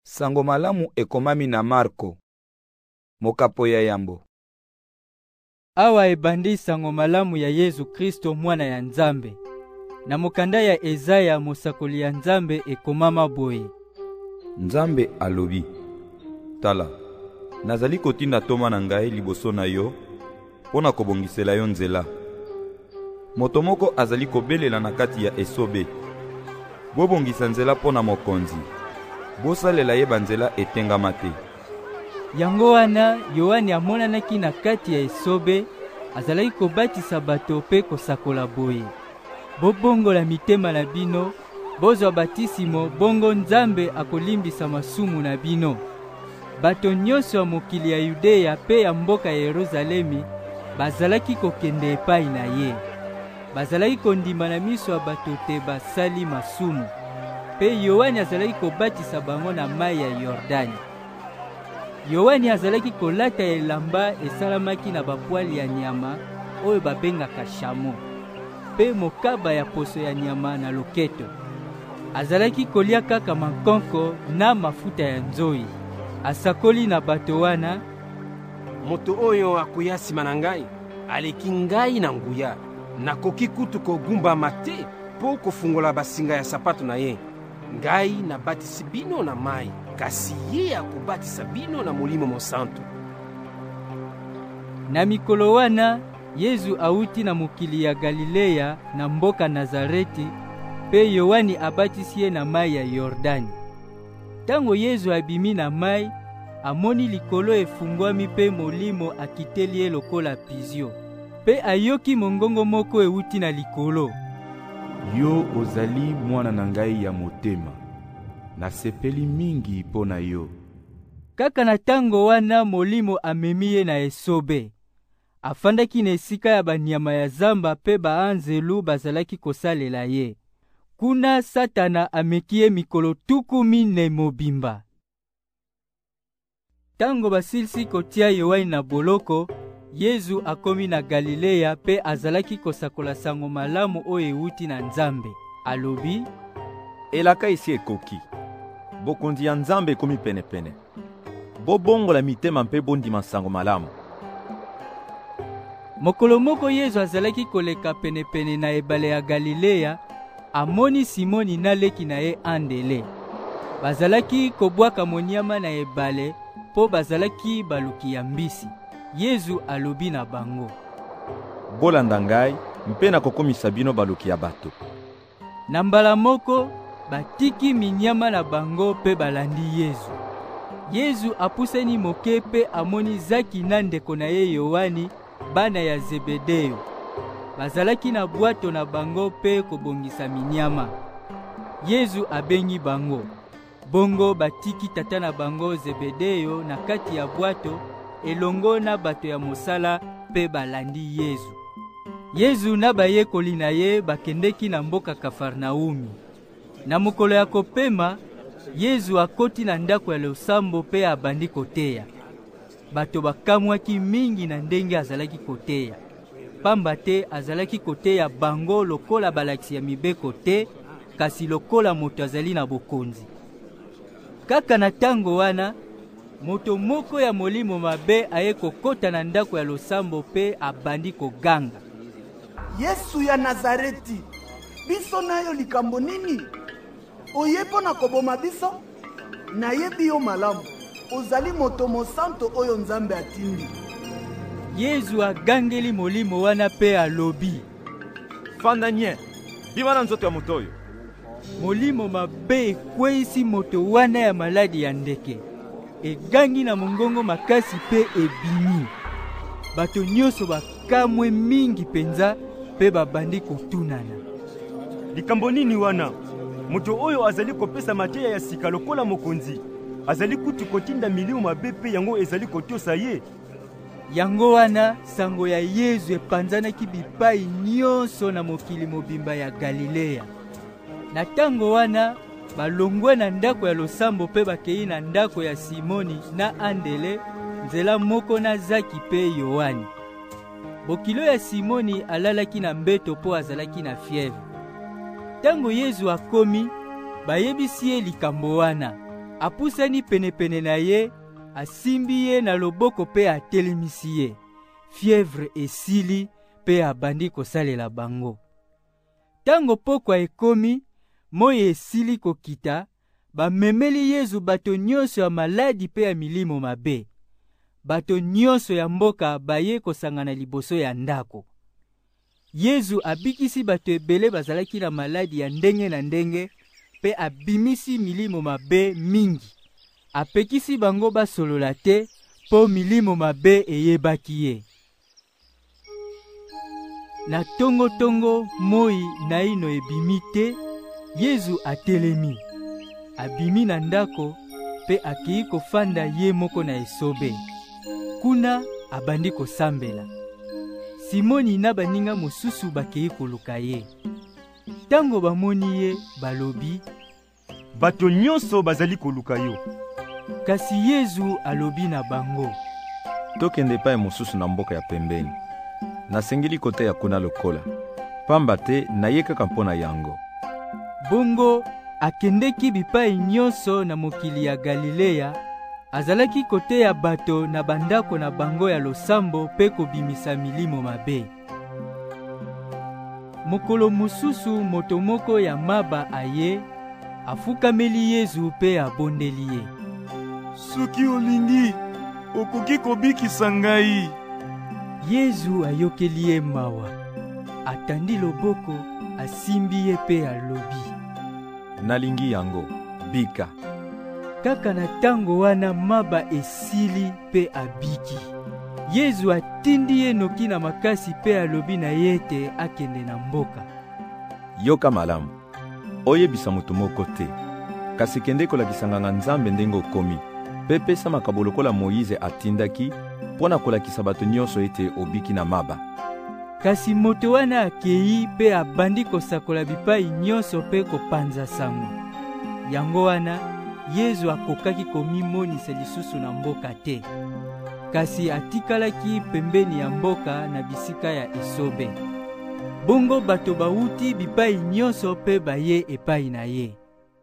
Sango malamu ekomami na Marko. Mokapo ya yambo. Awa ebandi sango malamu ya Yesu Kristo mwana ya Nzambe. Na mokanda ya Ezaya mosakoli ya Nzambe ekomama boye. Nzambe alobi: Tala, nazali kotinda toma na ngai liboso na yo, pona kobongisela yo nzela. Moto moko azali kobelela na kati ya esobe. Bobongisa nzela pona mokonzi. Bosalela ye banzela etengama te. Yango wana Yohani amonanaki na kati ya esobe, azalaki kobatisa bato pe kosakola boye. Bobongola mitema na bino, bozwa batisimo, bongo Nzambe akolimbisa masumu na bino. Bato nyonso ya mokili ya Yudeya pe ya mboka ya Yerusalemi bazalaki kokende epai na ye. Bazalaki kondima na miso ya bato te basali masumu. Pe Yohani azalaki kobatisa bango na mai ya Yordani. Yohani azalaki kolata elamba esalamaki na bapwali ya nyama oyo babengaka shamo, pe mokaba ya poso ya nyama na loketo. Azalaki kolia kaka mankonko na mafuta ya nzoi. Asakoli na bato wana: Moto oyo akuya sima na ngai aleki ngai na nguya. Nakoki kutu kogumbama te po kofungola basinga ya sapato na ye. Ngai nabatisi bino na mai, kasi ye akobatisa bino na Molimo Mosantu. Na mikolo wana Yesu auti na mokili ya Galilea na mboka Nazareti, pe Yohani abatisi ye na mai ya Yordani. Tango Yesu abimi na mai, amoni likolo efungwami pe Molimo akiteli ye lokola pizio. Pe ayoki mongongo moko euti na likolo: Yo ozali mwana na ngai ya motema, nasepeli mingi mpo na yo. Kaka na tango wana Molimo amemi ye na esobe. Afandaki na esika ya banyama ya zamba pe baanzelu bazalaki kosalela ye. Kuna Satana ameki ye mikolo 14 mobimba. Tango basilisi kotia Yohani na boloko, Yesu akomi na Galilea pe azalaki kosakola sango malamu oyo euti na Nzambe. Alobi: Elaka isi ekoki. Bokonzi ya Nzambe ekomi penepene. Bobongola mitema mpe bondima sango malamu. Mokolo moko Yesu azalaki koleka penepene na ebale ya Galilea, amoni Simoni na leki na ye Andele. Bazalaki kobwaka monyama na ebale po bazalaki baluki ya mbisi. Yesu alobi na bango: Bolanda ngai mpe nakokomisa bino baluki ya bato. Na mbala moko batiki minyama na bango pe balandi Yesu. Yesu apusani moke pe amoni Zaki na ndeko na ye Yohani, bana ya Zebedeo. Bazalaki na bwato na bango pe kobongisa minyama. Yesu abengi bango. Bongo batiki tata na bango Zebedeo na kati ya bwato elongo na bato ya mosala pe balandi Yesu. Yesu na bayekoli na ye bakendeki na mboka Kafarnaumi. Na mokolo ya kopema, Yesu akoti na ndako ya losambo pe abandi koteya. Bato bakamwaki mingi na ndenge azalaki koteya. Pamba te azalaki koteya bango lokola balakisi ya mibeko te, kasi lokola moto azali na bokonzi. Kaka na tango wana, moto moko ya molimo mabe aye kokota na ndako ya losambo pe abandi koganga: Yesu ya Nazareti, biso nayo likambo nini? Oyepo na koboma biso? Nayebi yo malamu, ozali moto mosanto oyo Nzambe atindi. Yesu agangeli molimo wana pe alobi: Fanda nye, bima na nzoto ya moto oyo. Molimo mabe ekweyisi moto wana ya maladi ya ndeke. Egangi na mongongo makasi pe ebimi. Bato nyonso bakamwe mingi penza pe babandi kotunana: Likambo nini wana? Moto oyo azali kopesa mateya ya sika lokola mokonzi. Azali kutu kotinda milimo mabe pe yango ezali kotosa ye. Yango wana sango ya Yesu epanzanaki bipai nyonso na mokili mobimba ya Galilea. Na tango wana balongwe na ndako ya losambo pe bakei na ndako ya Simoni na Andele, nzela moko na Zaki pe Yohani. Bokilo ya Simoni alalaki na mbeto po azalaki na fièvre. Tango Yesu akomi, bayebisi ye likambo wana. apusani penepene na ye, asimbi ye na loboko pe atelemisi ye. Fièvre esili pe abandi kosalela bango. Tango pokwa ekomi, moi esili kokita, bamemeli Yesu bato nyonso ya maladi pe ya milimo mabe. Bato nyonso ya mboka baye kosangana liboso ya ndako. Yesu abikisi bato ebele bazalaki na maladi ya ndenge na ndenge, pe abimisi milimo mabe mingi. Apekisi bango basolola te, po milimo mabe eyebaki ye. Na tongo moi naino ebimi te, Yesu atelemi. Abimi na ndako, pe akei kofanda ye moko na esobe. Kuna abandi kosambela. Simoni na baninga mosusu bakei koluka ye. Tango bamoni ye, balobi, bato nyonso bazali koluka yo. Kasi Yesu alobi na bango, tokende epai mosusu na mboka ya pembeni. Nasengeli kote ya kuna lokola, pamba te naye kaka mpo na yango. Bongo akendeki bipai nyonso na mokili ya Galilea, azalaki kote ya bato na bandako na bango ya losambo pe kobimisa milimo mabe. Mokolo mosusu moto moko ya maba aye, afukameli Yesu pe abondeli ye. Soki olingi, okoki kobikisa ngai. Yesu ayokeli ye mawa, atandi loboko, asimbi ye pe alobi, nalingi yango, bika. Kaka na tango wana maba esili pe abiki. Yesu atindi ye noki na makasi pe alobi na ye te akende na mboka. Yoka malamu, oyebisa moto moko te, kasi kende kolakisanga Nzambe ndenge okomi, pe pesa makabo lokola Moïse atindaki, pona kolakisa bato nyonso ete obiki na maba. Kasi moto wana akei pe abandi kosakola bipai nyonso pe kopanza sango. Yango wana, Yesu akokaki komimonisa lisusu na mboka te. Kasi atikalaki pembeni ya mboka na bisika ya esobe. Bongo bato bauti bipai nyonso pe baye epai na ye.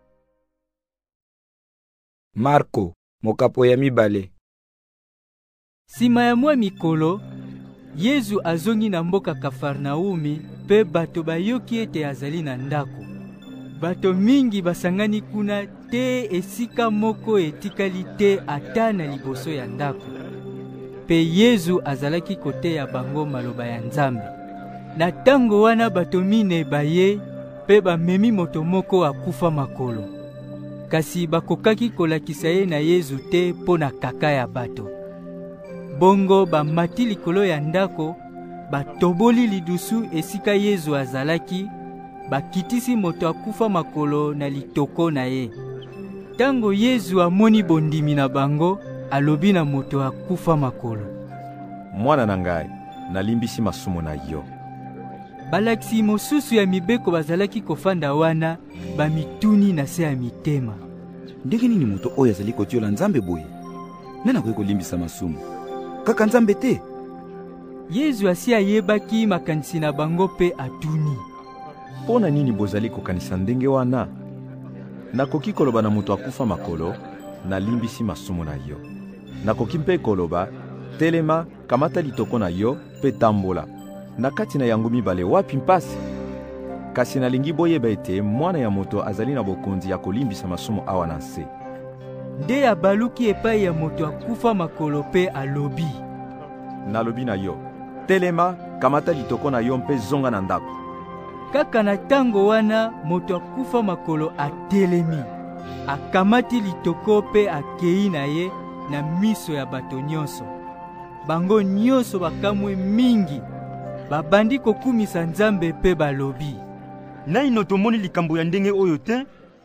Marko, mokapo ya mibale. Sima ya mwa mikolo, Yesu azongi na mboka Kafarnaumi, pe bato bayoki ete azali na ndako. Bato mingi basangani kuna te esika moko etikali te ata na liboso ya ndako. Pe Yesu azalaki kote ya bango maloba ya Nzambe. Na tango wana bato mine baye, pe bamemi moto moko akufa makolo. Kasi bakokaki kolakisa ye na Yesu te po na kaka ya bato. Bongo bamati likolo ya ndako, batoboli lidusu esika Yesu azalaki, bakitisi moto akufa makolo na litoko na ye. Tango Yesu amoni bondimi na bango, alobi na moto akufa makolo, mwana na ngai, nalimbisi masumu na yo. Balakisi mosusu ya mibeko bazalaki kofanda wana, bamituni na se ya mitema, ndenge nini moto oyo azali kotiola Nzambe boye? Nani akoki kolimbisa masumu? Kaka Nzambe te? Yesu asi ayebaki makanisi na bango pe atuni, pona nini bozali kokanisa ndenge wana? Nakoki koloba na moto akufa makolo, nalimbisi masumu na yo. Nakoki mpe koloba, telema, kamata litoko na yo, pe tambola. Na kati na yango mibale wapi mpasi? Kasi nalingi boyeba ete mwana ya moto azali na bokonzi ya kolimbisa masumu awa na se. Nde abaluki epai ya moto akufa makolo pe alobi, nalobi na yo, telema, kamata litoko na yo mpe zonga na ndako. Kaka na tango wana moto akufa makolo atelemi, akamati litoko pe akei na ye na miso ya bato nyonso. Bango nyonso bakamwe mingi, babandi kokumisa Nzambe pe balobi, naino tomoni likambo ya ndenge oyo te?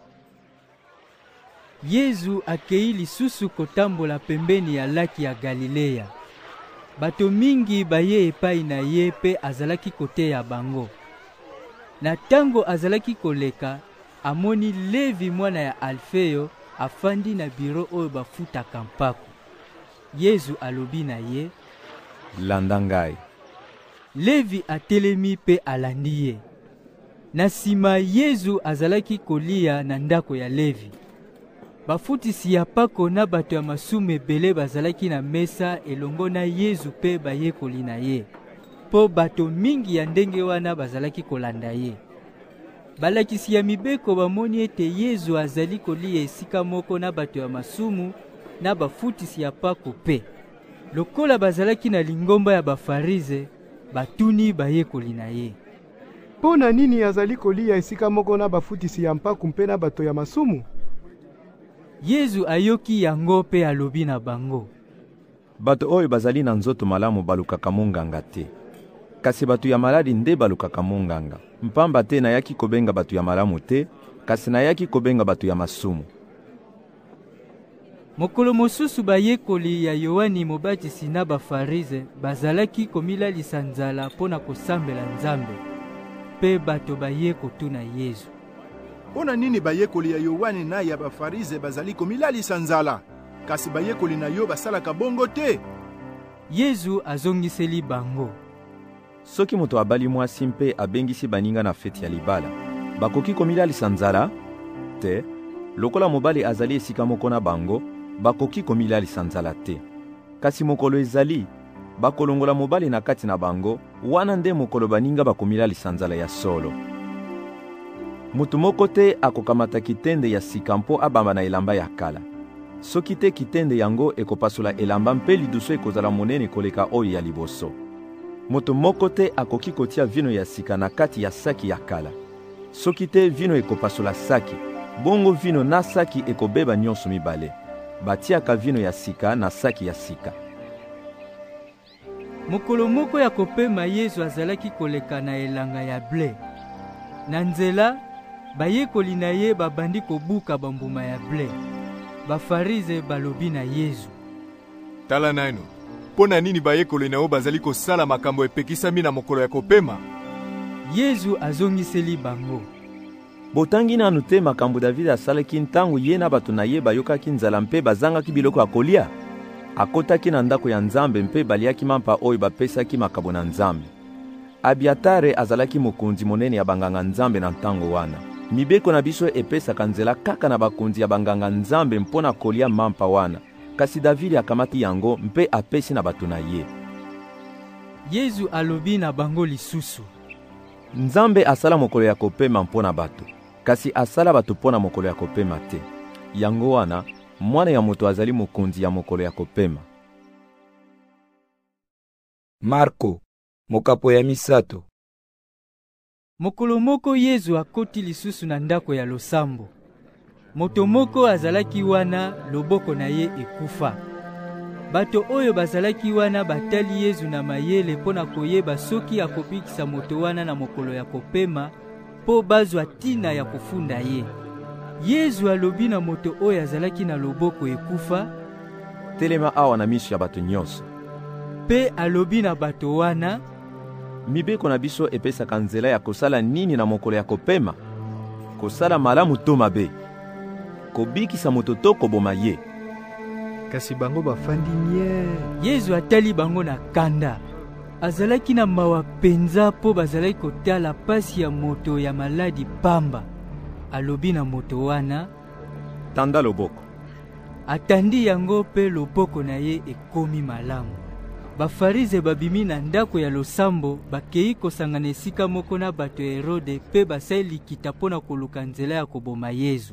Yesu akei lisusu kotambola pembeni ya laki ya Galilea. Bato mingi baye epai na ye pe azalaki kote ya bango. Na tango azalaki koleka, amoni Levi mwana ya Alfeo afandi na biro oyo bafutaka mpako. Yesu alobi na ye, landa ngai. Levi atelemi pe alandi ye. Na sima Yesu azalaki kolia na ndako ya Levi. bafutisi ya pako na bato ya masumu ebele bazalaki na mesa elongo na Yesu mpe bayekoli na ye. Po bato mingi ya ndenge wana bazalaki kolanda ye. Balakisi ya mibeko bamoni ete Yesu azali kolia esika moko na bato ya masumu na bafutisi ya pako pe. Lokola bazalaki na lingomba ya bafarize, batuni bayekoli na ye. Pona nini azali kolia esika moko na bafutisi ya mpaku mpe na bato ya masumu? Yesu ayoki yango pe alobi na bango. Bato oyo bazali na nzoto malamu balukaka monganga te. Kasi bato ya maladi nde balukaka monganga. Mpamba te nayaki kobenga bato ya malamu te, kasi nayaki kobenga bato ya masumu. Mokolo mosusu bayekoli ya Yohani Mobatisi na bafarize bazalaki komilalisa nzala pona kosambela Nzambe. Pe bato baye kotuna Yesu. Pona nini bayekoli ya Yohani na ya bafarize bazali komilalisa nzala, kasi bayekoli na yo basalaka bongo te? Yesu azongiseli bango. Soki moto abali mwasi mpe abengisi baninga na feti ya libala, bakoki komilalisa nzala? Te, lokola mobali azali esika moko na bango, bakoki komilalisa nzala te. Kasi mokolo ezali, bakolongola mobali na kati na bango, wana nde mokolo baninga bakomilalisa nzala ya solo. Mutu moko te akokamata kitende ya sika mpo abamba na elamba ya kala. Soki te kitende yango ekopasula elamba mpe liduso ekozala monene koleka oyo ya liboso. Moto moko te akoki kotia vino ya sika na kati ya saki ya kala. Soki te vino ekopasula saki, bongo vino na saki ekobeba nyonso mibale. Batiaka vino ya sika na saki ya sika. Mokolo moko ya kopema Yesu azalaki koleka na elanga ya ble. Na nzela, bayekoli na ye babandi kobuka bambuma ya ble. Bafarize balobi na Yesu. Tala naino, pona nini bayekoli na yo bazali kosala makambo epekisami na mokolo ya kopema? Yesu azongiseli bango. Botangi nanu te makambo David asalaki ntango ye na bato na ye bayokaki nzala mpe bazangaki biloko ya kolia? Akotaki na ndako ya Nzambe mpe baliaki mampa oyo bapesaki makabo na Nzambe. Abiatare azalaki mokonzi monene ya banganga Nzambe na ntango wana. Mibeko na biso epesaka nzela kaka na bakonzi ya banganga Nzambe mpona kolia mampa wana. Kasi David akamati yango mpe apesi na bato na ye. Yesu alobi na bango lisusu. Nzambe asala mokolo ya kopema mpona bato, kasi asala bato mpona mokolo ya kopema te. Yango wana, mwana ya moto azali mokonzi ya mokolo ya kopema. Marko, mokapo ya misato. Mokolo moko Yesu akoti lisusu na ndako ya losambo. Moto moko azalaki wana, loboko na ye ekufa. Bato oyo bazalaki wana batali Yesu na mayele pona koyeba soki akobikisa moto wana na mokolo ya kopema po bazwa tina ya kofunda ye. Yesu alobi na moto oyo azalaki na loboko ekufa, telema awa na miso ya bato nyonso. Pe alobi na bato wana, mibeko na biso epesaka nzela ya kosala nini na mokolo ya kopema? Kosala malamu to mabe, kobikisa moto to koboma ye. Kasi bango bafandi nye. Yesu atali bango na kanda. Azalaki na mawa penza po bazalaki kotala pasi ya moto ya maladi pamba. Alobi na moto wana, tanda loboko. Atandi yango pe loboko na ye ekomi malamu. Bafarize babimi na ndako ya losambo bakei kosangana esika moko na bato ya Herode pe basali likita pona koluka nzela ya koboma Yesu.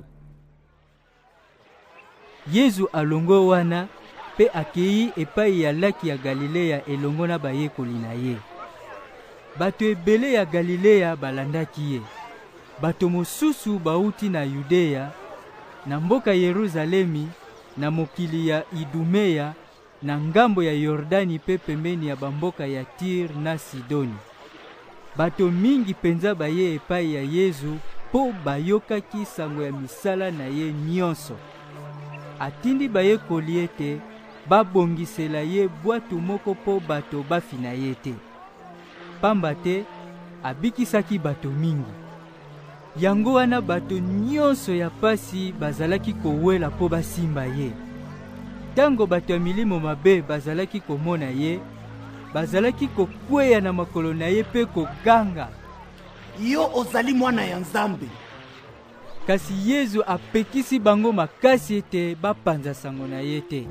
Yesu alongo wana pe akei epai ya laki ya Galilea elongo na bayekoli na ye. Bato ebele ya Galilea balandaki ye. Bato mosusu bauti na Yudea, na mboka Yeruzalemi, na mokili ya Idumea, na ngambo ya Yordani pe pembeni ya bamboka ya Tir na Sidoni. Bato mingi penza baye epai ya Yesu po bayokaki sango ya misala na ye nyonso. Atindi bayekoli ete babongisela ye bwatu moko po bato bafina ye te. Pamba te abikisaki bato mingi. Yango wana bato nyonso ya pasi bazalaki kowela po basimba ye. Tango bato ya milimo mabe bazalaki komona ye, bazalaki kokweya na makolo na ye pe koganga, yo ozali mwana ya Nzambe. kasi Yesu apekisi bango makasi ete bapanza sango na ye te.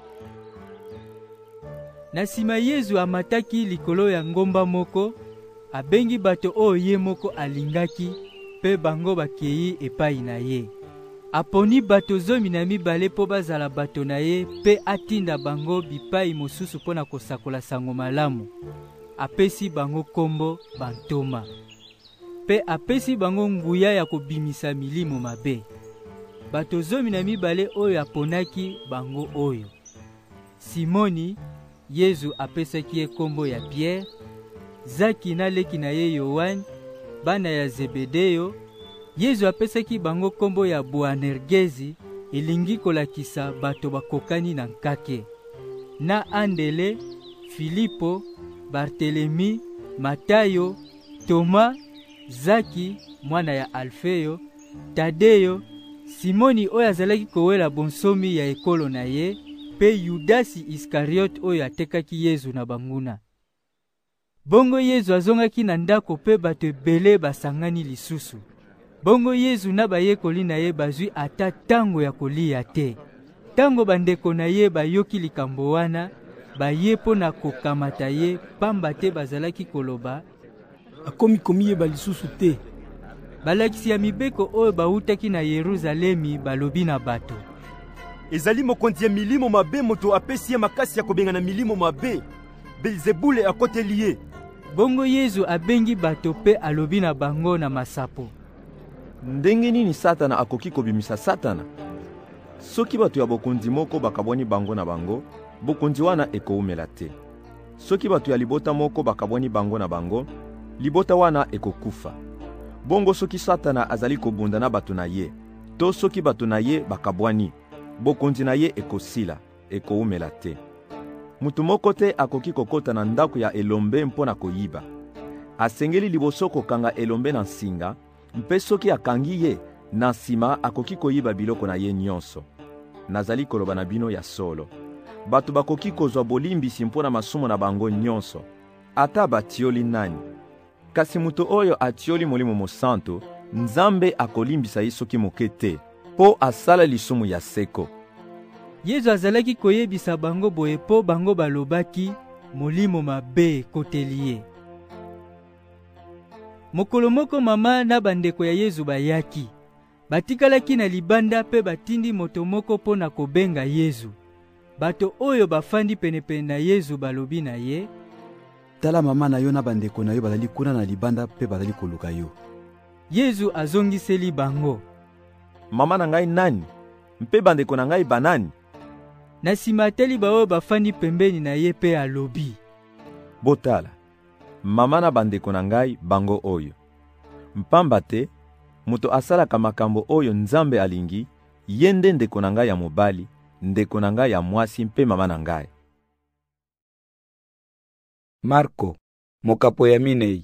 Na nsima Yesu amataki likolo ya ngomba moko, abengi bato oyo ye moko alingaki, pe bango bakei epai na ye. Aponi bato 12 po bazala bato na ye, pe atinda bango bipai mosusu pona kosakola sango malamu. Apesi bango kombo bantoma. Pe apesi bango nguya ya kobimisa milimo mabe. Bato 12 oyo aponaki bango oyo: Simoni, Yesu apesaki ye kombo ya Pierre; Zaki na leki na ye Yohane, bana ya Zebedeyo. Yesu apesaki bango kombo ya Boanergezi, elingi kolakisa bato bakokani na nkake; na Andele, Filipo, Bartelemi, Matayo, Toma, Zaki mwana ya Alfeyo, Tadeyo, Simoni oyo azalaki kowela bonsomi ya ekolo na ye, pe Yudasi Iskariote oyo atekaki Yesu na banguna. Bongo Yesu azongaki na ndako, pe bato ebele basangani lisusu. Bongo Yesu na bayekoli na ye bazwi ata tango ya kolia te. Tango bandeko na ye bayoki likambo wana, baye mpo na kokamata ye, pamba te bazalaki koloba: akomi komiyeba lisusu te. Balakisi ya mibeko oyo bautaki na Yeruzalemi balobi na bato: ezali mokonzi ya milimo mabe moto apesi ye makasi ya kobengana milimo mabe. Belzebule akoteli ye. Bongo Yesu abengi bato pe alobi na bango na masapo: ndenge nini Satana akoki kobimisa Satana? Soki bato ya bokonzi moko bakabwani bango na bango, bokonzi wana ekoumela te. Soki bato ya libota moko bakabwani bango na bango, libota wana ekokufa. Bongo soki Satana azali kobunda na bato na ye, to soki bato na ye bakabwani, bokonzi na ye ekosila, ekoumela te. Mutu moko te akoki kokota na ndako ya elombe mpo na koyiba. Asengeli liboso kokanga elombe na nsinga, mpe soki akangi ye, na nsima akoki koyiba biloko na ye nyonso. Nazali koloba na bino ya solo. Bato bakoki kozwa bolimbisi mpo na masumu na bango nyonso, ata batioli nani. Kasi mutu oyo atioli Molimo Mosantu, Nzambe akolimbisa ye soki moke te, po asala lisumu ya seko. Yesu azalaki koyebisa bango boye po bango balobaki molimo mabe ekoteli ye. Mokolo moko mama na bandeko ya Yesu bayaki. Batikalaki na libanda pe batindi moto moko po na kobenga Yesu. Bato oyo bafandi penepene na Yesu balobi na ye: tala mama na yo na bandeko na yo bazali kuna na libanda pe bazali koluka yo. Yesu azongiseli bango: mama na ngai nani? Mpe bandeko na ngai banani? Na nsima ateli baoyo bafandi pembeni na ye pe alobi: botala, mama na bandeko na ngai bango oyo. Mpamba te, moto asalaka makambo oyo Nzambe alingi, ye nde ndeko na ngai ya mobali, ndeko na ngai ya mwasi mpe mama na ngai. Marko, mokapo ya minei.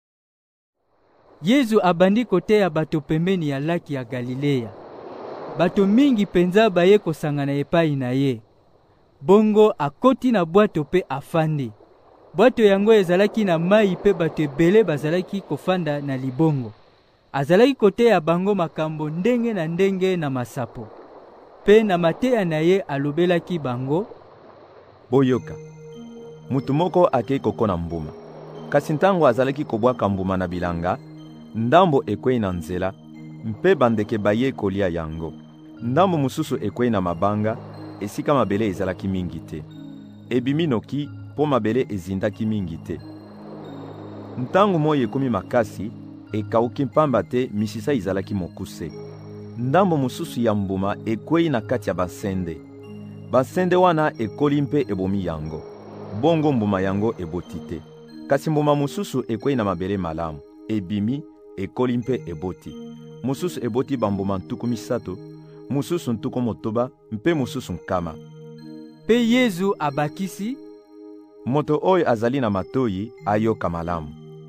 Yesu abandi koteya bato pembeni ya laki ya Galilea. Bato mingi penza baye kosangana epai na ye. Bongo akoti na bwato pe afandi. Bwato yango ezalaki na mai pe bato ebele bazalaki kofanda na libongo. Azalaki koteya bango makambo ndenge na ndenge na masapo. Pe na mateya na ye alobelaki bango: boyoka, mutu moko akei kokona mbuma. Kasi ntango azalaki kobwaka mbuma na bilanga, ndambo ekwei na nzela, mpe bandeke baye kolia yango. Ndambo mususu ekwei na mabanga, esika mabele ezalaki mingi te. Ebimi noki po mabele ezindaki mingi te. Ntango moyi ekomi makasi, ekauki mpamba te misisa ezalaki mokuse. Ndambo mususu ya mbuma ekwei na kati ya basende. Basende wana ekoli mpe ebomi yango. Bongo mbuma yango eboti te. Kasi mbuma mususu ekwei na mabele malamu. Ebimi, ekoli mpe eboti. Mususu eboti bambuma ntuku misato, mususu ntuku motoba, mpe mususu nkama. Pe Yesu abakisi: moto oyo azali na matoyi ayoka malamu.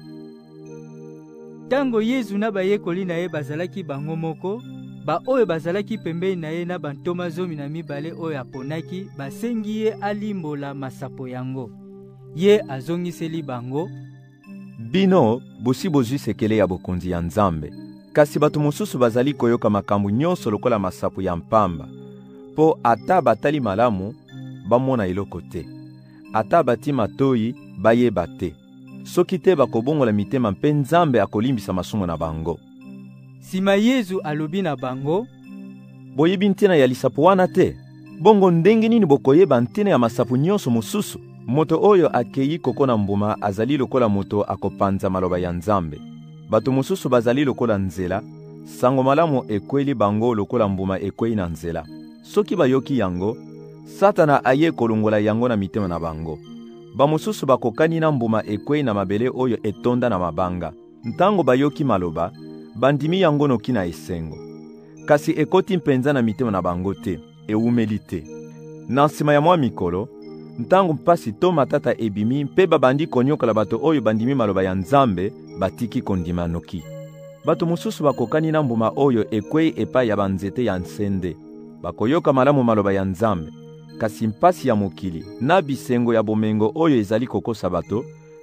Tango Yesu na bayekoli na ye bazalaki bango moko, ba oyo bazalaki pembeni na ye na bantoma 12 oyo aponaki basengi ye alimbola masapo yango. Ye azongiseli bango: bino bosi bozwi sekele ya bokonzi ya Nzambe, kasi bato mosusu bazali koyoka makambo nyonso lokola masapo ya mpamba, mpo ata batali malamu bamona eloko te, ata bati matoyi bayeba te. Soki te bakobongola mitema mpe Nzambe akolimbisa masumu na bango. Sima Yesu alobi na bango: boyebi ntina ya lisapo wana te? Bongo ndenge nini bokoyeba ntina ya masapo nyonso mosusu? Moto oyo akei kokona mbuma azali lokola moto akopanza maloba ya Nzambe. Bato mosusu bazali lokola nzela, sango malamu ekweli bango lokola mbuma ekwei na nzela. Soki bayoki yango, Satana aye kolongola yango na mitema na bango. Bamosusu bakokani na mbuma ekwei na mabele oyo etonda na mabanga. Ntango bayoki maloba, bandimi yango noki na esengo. Kasi ekoti mpenza na mitema na bango te, ewumeli te. Na nsima ya mwa mikolo, ntango mpasi to matata ebimi mpe babandi konyokola bato oyo bandimi maloba ya Nzambe, batiki kondima noki. Bato mosusu bakokani na mbuma oyo ekwei epai ya banzete ya nsende. Bakoyoka malamu maloba ya Nzambe, kasi mpasi ya mokili na bisengo ya bomengo oyo ezali kokosa bato,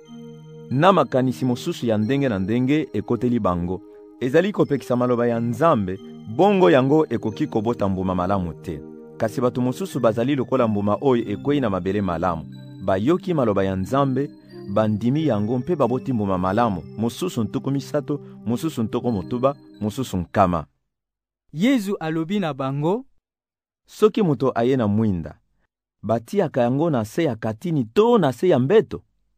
na makanisi mosusu ya ndenge na ndenge ekoteli bango, ezali kopekisa maloba ya Nzambe, bongo yango ekoki kobota mbuma malamu te. Kasi bato mosusu bazali lokola mbuma oyo ekwei na mabele malamu. Bayoki maloba ya Nzambe, bandimi yango mpe baboti mbuma malamu, mosusu ntoko misato, mosusu ntoko motuba, mosusu nkama. Yesu alobi na bango: soki moto aye na mwinda, batiaka yango na se ya katini to na se ya mbeto?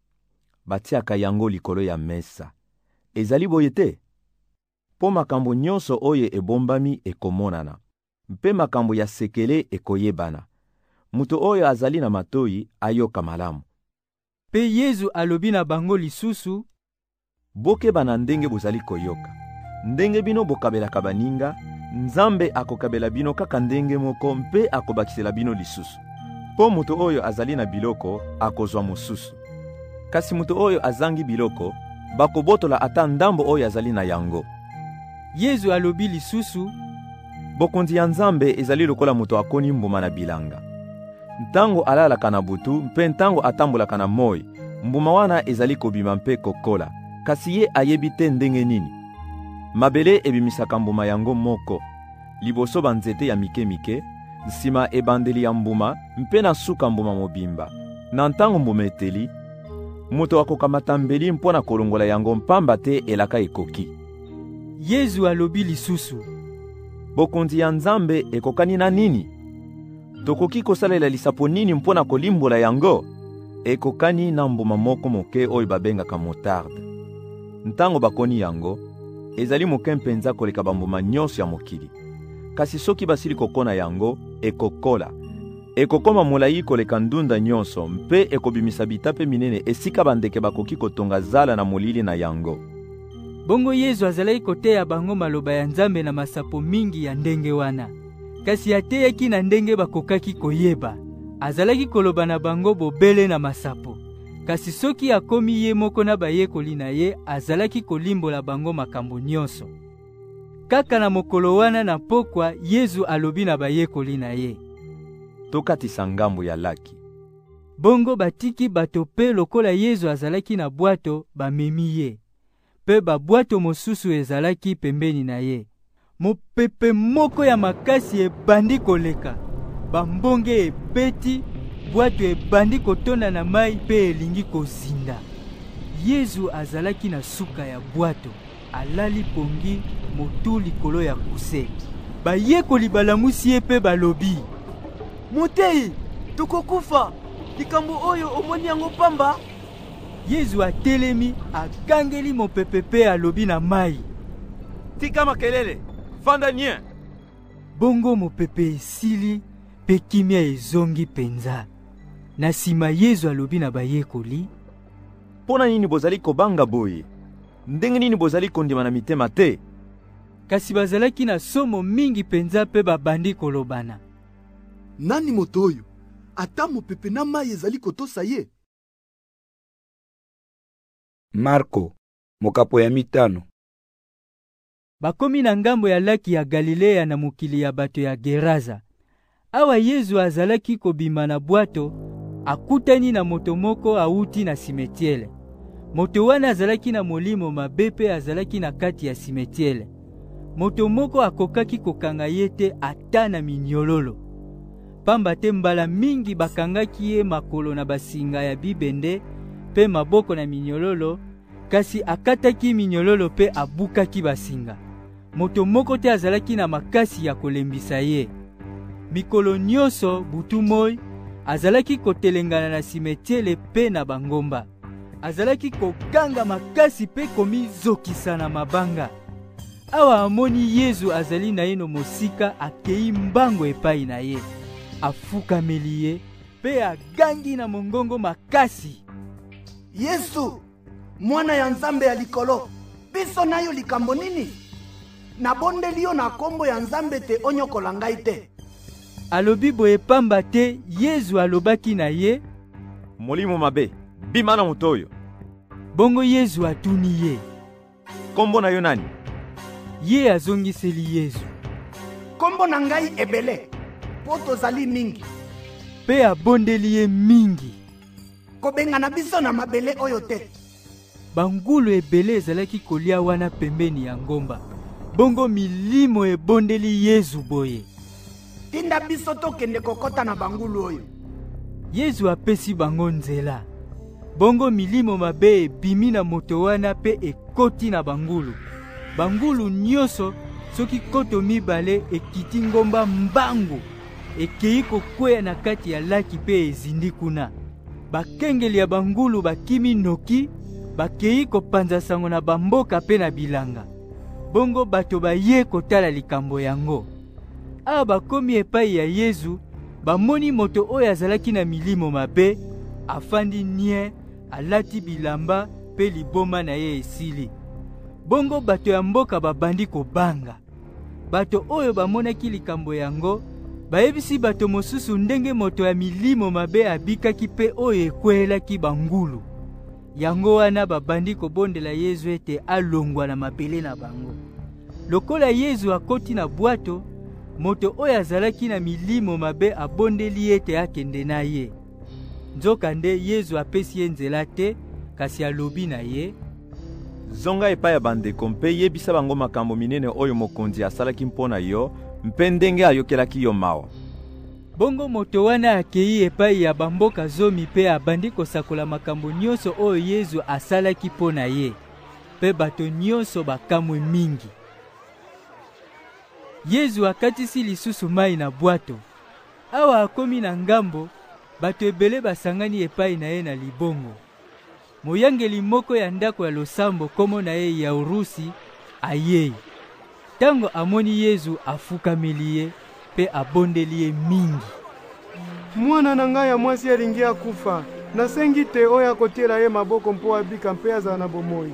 Batiaka yango likolo ya mesa. Ezali boye te? Po makambo nyonso oyo ebombami ekomonana, mpe makambo ya sekele ekoyebana. Muto oyo azali na matoyi ayoka malamu. Pe Yesu alobi na bango lisusu: bokeba na ndenge bozali koyoka. Ndenge bino bokabelaka baninga, Nzambe akokabela bino kaka ndenge moko mpe akobakisela bino lisusu. Po muto oyo azali na biloko akozwa mosusu. Kasi muto oyo azangi biloko, bakobotola ata ndambo oyo azali na yango. Yesu alobi lisusu: bokonzi ya Nzambe ezali lokola muto akoni mbuma na bilanga. Ntango alalaka na butu mpe ntango atambolaka na moi, mbuma wana ezali kobima mpe kokola, kasi ye ayebi te ndenge nini. Mabele ebimisaka mbuma yango moko, liboso banzete ya mike-mike, nsima ebandeli ya mbuma mpe na suka mbuma mobimba. Na ntango mbuma eteli, moto akokamata mbeli mpona kolongola yango mpamba te elaka ekoki. Yesu alobi lisusu: bokonzi ya Nzambe ekokani na nini? Tokoki kosalela lisapo nini mpona kolimbola yango? Ekokani na mbuma moko moke oyo babengaka motarde. Ntango bakoni yango, ezali moke mpenza koleka bambuma nyonso ya mokili. Kasi soki basili kokona yango, ekokola. Ekokoma molai koleka ndunda nyonso, mpe ekobimisa bitape minene esika bandeke bakoki kotonga zala na molili na yango. Bongo Yesu azalaki koteya bango maloba ya Nzambe na masapo mingi ya ndenge wana. Kasi ateyaki na ndenge bakokaki koyeba. Azalaki koloba na bango bobele na masapo. Kasi soki akomi ye moko na bayekoli na ye, azalaki kolimbola bango makambo nyonso. Kaka na mokolo wana na pokwa, Yesu alobi na bayekoli na ye: tokatisa ngambo ya laki. Bongo batiki bato pe lokola Yesu azalaki na bwato bamemi ye. Pe babwato mosusu ezalaki pembeni na ye. Mopepe moko ya makasi ebandi koleka. Bambonge ebeti, bwato ebandi kotonda na mai pe elingi kozinda. Yesu azalaki na suka ya bwato, alali pongi motu likolo ya kuse. Bayekoli balamusi ye pe balobi: Motei, tokokufa, likambo oyo omoni yango pamba? Yesu atelemi, agangeli mopepe pe alobi na mai: tika makelele, fanda nye. Bongo mopepe esili, pe kimia ezongi penza. Na sima Yesu alobi na bayekoli: pona nini bozali kobanga boye? Ndenge nini bozali kondima na mitema te? Kasi bazalaki na somo mingi penza pe babandi kolobana: nani moto oyo? Ata mopepe na mai ezali kotosa ye. Marko, mokapo ya 5. Bakomi na ngambo ya laki ya Galilea na mokili ya bato ya Geraza. Awa Yesu azalaki kobima na bwato, akutani na moto moko auti na simetiele. Moto wana azalaki na molimo mabe pe azalaki na kati ya simetiele. moto moko akokaki kokanga ye te ata na minyololo. Pamba te mbala mingi bakangaki ye makolo na basinga ya bibende pe maboko na minyololo, kasi akataki minyololo pe abukaki basinga. Moto moko te azalaki na makasi ya kolembisa ye. Mikolo nyonso butu moi azalaki kotelengana na simetiele pe na bangomba. Azalaki kokanga makasi pe komizokisa na mabanga. Awa amoni Yesu azali na ye no mosika, akei mbango epai na ye. Afukameli ye pe agangi na mongongo makasi: Yesu, mwana ya Nzambe ya likolo, biso nayo likambo nini? Nabondeli yo na kombo ya Nzambe te onyokola ngai te. Alobi boye pamba te Yesu alobaki na ye: Molimo mabe, bima na moto oyo. Bongo Yesu atuni ye: Kombo na yo nani? Ye azongiseli Yesu: Kombo na ngai ebele, po tozali mingi. Pe abondeli ye mingi: Kobenga na biso na mabele oyo te. Bangulu ebele ezalaki kolia wana pembeni ya ngomba. Bongo milimo ebondeli Yesu boye: Tinda biso tokende kokota na bangulu oyo. Yesu apesi bango nzela. Bongo milimo mabe ebimi na moto wana pe ekoti na bangulu. Bangulu nyonso soki koto mibale ekiti ngomba mbangu, ekei kokweya na kati ya laki pe ezindi kuna. Bakengeli ya bangulu bakimi noki, bakei kopanza sango na bamboka pe na bilanga. Bongo bato baye kotala likambo yango. Awa bakomi epai ya Yesu, bamoni moto oyo azalaki na milimo mabe, afandi nie, alati bilamba pe liboma na ye esili. Bongo bato ya mboka babandi kobanga. Bato oyo bamonaki likambo yango, bayebisi bato mosusu ndenge moto ya milimo mabe abikaki pe oyo ekwelaki bangulu. Yango wana babandi kobondela Yesu ete alongwa na mabele na bango. Lokola Yesu akoti na bwato, moto oyo azalaki na milimo mabe abondeli ete akende na ye. Nzoka nde Yesu apesi ye nzela te, kasi alobi na ye: Zonga epai ya bandeko mpe yebisa bango makambo minene oyo mokonzi asalaki mpona yo, mpe ndenge ayokelaki yo mawa. Bongo moto wana akei epai ya bamboka zomi pe abandi kosakola makambo nyonso oyo Yesu asalaki mpona ye, pe bato nyonso bakamwe mingi. Yesu akatisi lisusu mai na bwato. Awa akomi na ngambo, bato ebele basangani epai na ye na libongo. Moyangeli moko ya ndako ya losambo komo na ye ya urusi ayei. Tango amoni Yesu afukameli ye pe abondeli ye mingi: Mwana na ngai ya mwasi alingi akufa, nasengi te oyo akotiela ye maboko mpo abika mpe azala na bomoi.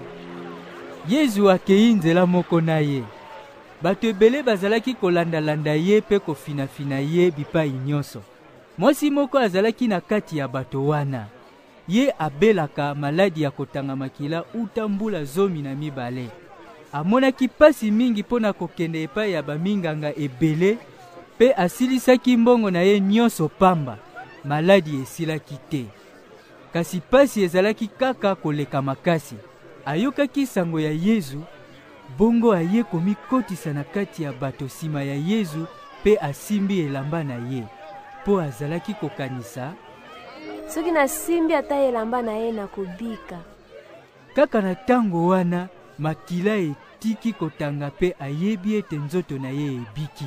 Yesu akei nzela moko na ye. Bato ebele bazalaki kolandalanda ye pe kofinafina ye bipai nyonso. Mwasi moko azalaki na kati ya bato wana. Ye abelaka maladi ya kotanga makila uta mbula 12. Amonaki pasi mingi pona kokende epai ya baminganga ebele, pe asilisaki mbongo na ye nyonso pamba, maladi esilaki te. Kasi pasi ezalaki kaka koleka makasi. Ayokaki sango ya Yesu, bongo aye komikotisa na kati ya bato sima ya Yesu pe asimbi elamba na ye, po azalaki kokanisa: Soki nasimbi ata elamba na ye na kobika. Kaka na tango wana makila etiki kotanga pe ayebi ete nzoto na ye ebiki.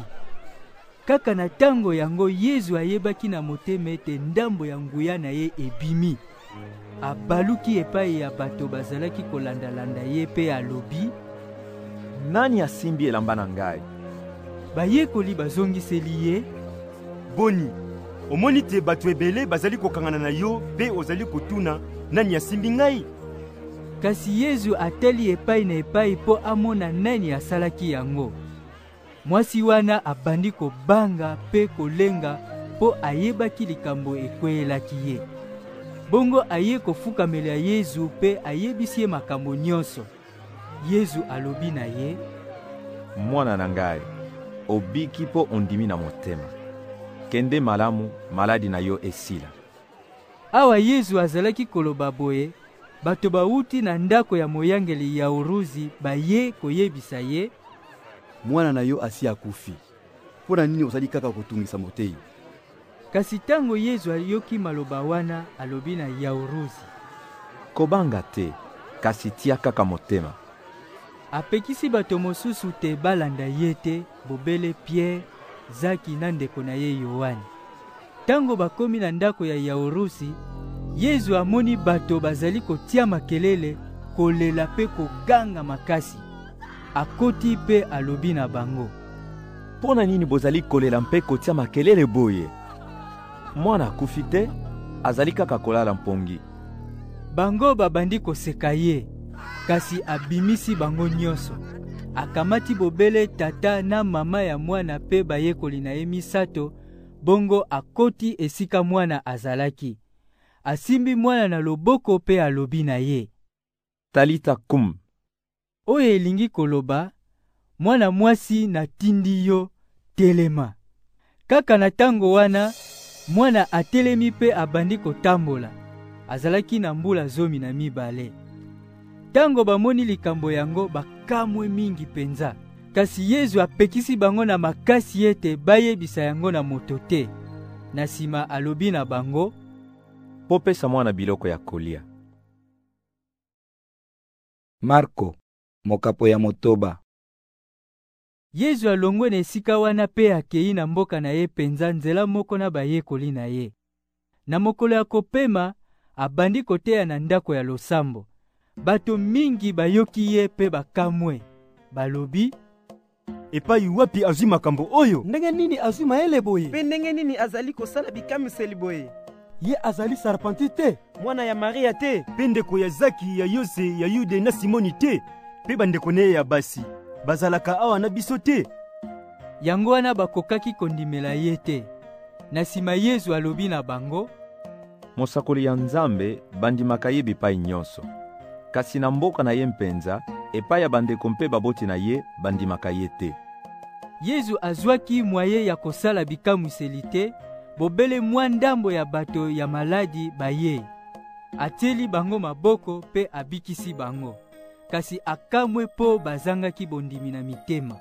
Kaka na tango yango Yesu ayebaki na motema ete ndambo ya nguya na ye ebimi. Abaluki epai ya bato bazalaki kolandalanda ye pe alobi: Nani asimbi elamba na ngai? Bayekoli bazongiseli ye: Boni, omoni te bato ebele bazali kokangana na yo pe ozali kotuna nani asimbi ngai? Kasi Yesu ateli epai na epai po amona nani asalaki yango. Mwasi wana abandi kobanga pe kolenga po ayebaki likambo ekwelaki ye. Bongo aye kofukamela Yesu pe ayebisi ye makambo nyonso. Yesu alobi na ye: Mwana na ngai, obiki po ondimi na motema. Kende malamu, maladi na yo esila. Awa Yesu azalaki koloba boye, bato bauti na ndako ya moyangeli ya uruzi baye koyebisa ye: mwana na yo asi akufi. Mpo na nini ozali kaka kotungisa motei? Kasi tango Yesu ayoki maloba wana alobi na Yaorusi, kobanga te, kasi tia kaka motema. Apekisi bato mosusu te balanda ye te, bobele Pierre, Zaki na ndeko na ye Yohane. Tango bakomi na ndako ya Yaorusi, Yesu amoni bato bazali kotia makelele, kolela pe koganga makasi. Akoti pe alobi na bango, Pona nini bozali kolela mpe kotia makelele boye? Mwana akufi te, azali kaka kolala mpongi. Bango babandi koseka ye, kasi abimisi bango nyonso. Akamati bobele tata na mama ya mwana pe bayekoli na ye misato, bongo akoti esika mwana azalaki. Asimbi mwana na loboko pe alobi na ye, Talita kum. Oyo elingi koloba, mwana mwasi na tindi yo, telema. Kaka na tango wana, mwana atelemi pe abandi kotambola. Azalaki na mbula 12. Tango bamoni likambo yango bakamwe mingi penza. Kasi Yesu apekisi bango na makasi ete bayebisa yango na moto te. Na sima alobi na bango, Popesa mwana biloko ya kolia. Marko, mokapo ya motoba. Yesu alongwe na esika wana pe akei na mboka na ye penza nzela moko na bayekoli na ye. Na mokolo ya kopema, abandi koteya na ndako ya losambo. Bato mingi bayoki ye pe bakamwe. Balobi, epai wapi azwi makambo oyo? Ndenge nini azwi mayele boye? Pe ndenge nini azali kosala bikamiseli boye? Ye azali sarpanti te, mwana ya Maria te, pe ndeko ya Zaki, ya Yose, ya Yude na Simoni te, pe bandeko ne ya basi bazalaka awa na biso te. Yango wana bakokaki kondimela ye te. Na sima Yesu alobi na bango, Mosakoli ya Nzambe bandimaka ye bipai nyonso. Kasi na mboka na ye mpenza, epai ya bandeko mpe baboti na ye bandimaka ye te. Yesu azwaki mwaye ya kosala bikamiseli te, bobele mwa ndambo ya bato ya maladi baye. Atieli bango maboko pe abikisi bango. Kasi akamwe po bazangaki bondimi na mitema.